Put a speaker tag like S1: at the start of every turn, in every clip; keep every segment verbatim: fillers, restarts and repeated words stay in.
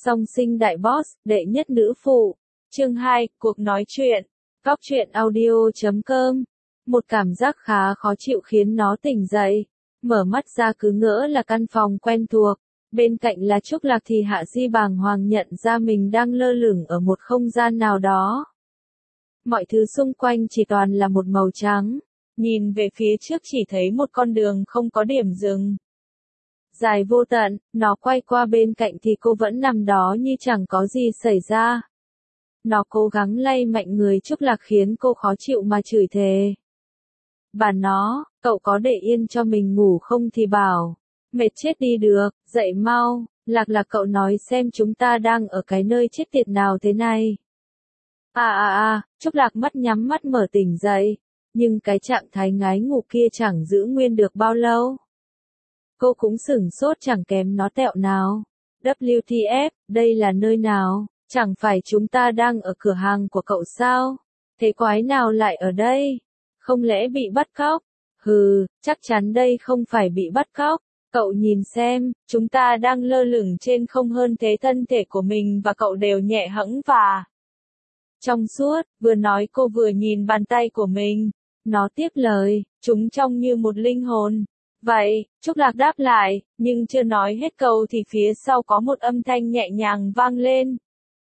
S1: Song sinh đại boss, đệ nhất nữ phụ. Chương hai, cuộc nói chuyện. Góc truyện audio chấm com. Một cảm giác khá khó chịu khiến nó tỉnh dậy. Mở mắt ra cứ ngỡ là căn phòng quen thuộc. Bên cạnh là Trúc Lạc thì Hạ Di bàng hoàng nhận ra mình đang lơ lửng ở một không gian nào đó. Mọi thứ xung quanh chỉ toàn là một màu trắng. Nhìn về phía trước chỉ thấy một con đường không có điểm dừng. Dài vô tận, nó quay qua bên cạnh thì cô vẫn nằm đó như chẳng có gì xảy ra. Nó cố gắng lay mạnh người Trúc Lạc khiến cô khó chịu mà chửi thề. Bà nó, cậu có để yên cho mình ngủ không thì bảo. Mệt chết đi được, dậy mau, Lạc Lạc cậu nói xem chúng ta đang ở cái nơi chết tiệt nào thế này. À à à, Trúc Lạc mắt nhắm mắt mở tỉnh dậy, nhưng cái trạng thái ngái ngủ kia chẳng giữ nguyên được bao lâu. Cô cũng sửng sốt chẳng kém nó tẹo nào. W T F, đây là nơi nào? Chẳng phải chúng ta đang ở cửa hàng của cậu sao? Thế quái nào lại ở đây? Không lẽ bị bắt cóc? Hừ, chắc chắn đây không phải bị bắt cóc. Cậu nhìn xem, chúng ta đang lơ lửng trên không hơn thế thân thể của mình và cậu đều nhẹ hẫng và trong suốt, vừa nói cô vừa nhìn bàn tay của mình. Nó tiếp lời, chúng trông như một linh hồn. Vậy, Trúc Lạc đáp lại, nhưng chưa nói hết câu thì phía sau có một âm thanh nhẹ nhàng vang lên.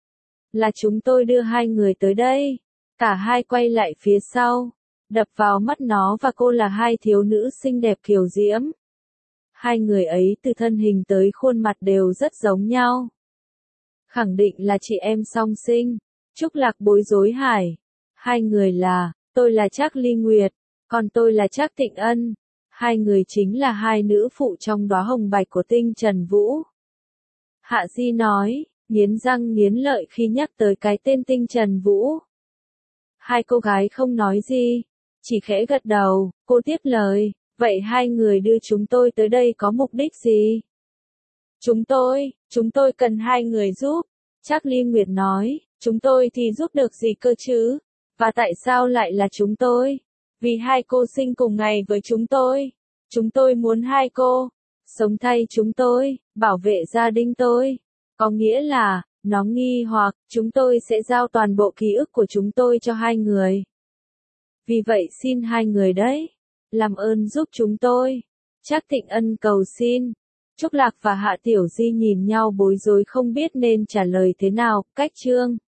S1: Là chúng tôi đưa hai người tới đây. Cả hai quay lại phía sau. Đập vào mắt nó và cô là hai thiếu nữ xinh đẹp kiều diễm. Hai người ấy từ thân hình tới khuôn mặt đều rất giống nhau. Khẳng định là chị em song sinh. Trúc Lạc bối rối hải. Hai người là, tôi là Trác Ly Nguyệt, còn tôi là Trác Tịnh Ân. Hai người chính là hai nữ phụ trong đóa hồng bạch của Tinh Trần Vũ. Hạ Di nói, nghiến răng nghiến lợi khi nhắc tới cái tên Tinh Trần Vũ. Hai cô gái không nói gì, chỉ khẽ gật đầu. Cô tiếp lời, vậy hai người đưa chúng tôi tới đây có mục đích gì? Chúng tôi, chúng tôi cần hai người giúp. Trác Ly Nguyệt nói, chúng tôi thì giúp được gì cơ chứ? Và tại sao lại là chúng tôi? Vì hai cô sinh cùng ngày với chúng tôi. Chúng tôi muốn hai cô sống thay chúng tôi, bảo vệ gia đình tôi. Có nghĩa là, nó nghi hoặc, chúng tôi sẽ giao toàn bộ ký ức của chúng tôi cho hai người. Vì vậy xin hai người đấy, làm ơn giúp chúng tôi. Trác Tịnh Ân cầu xin. Trúc Lạc và Hạ Tiểu Di nhìn nhau bối rối không biết nên trả lời thế nào. Cách chương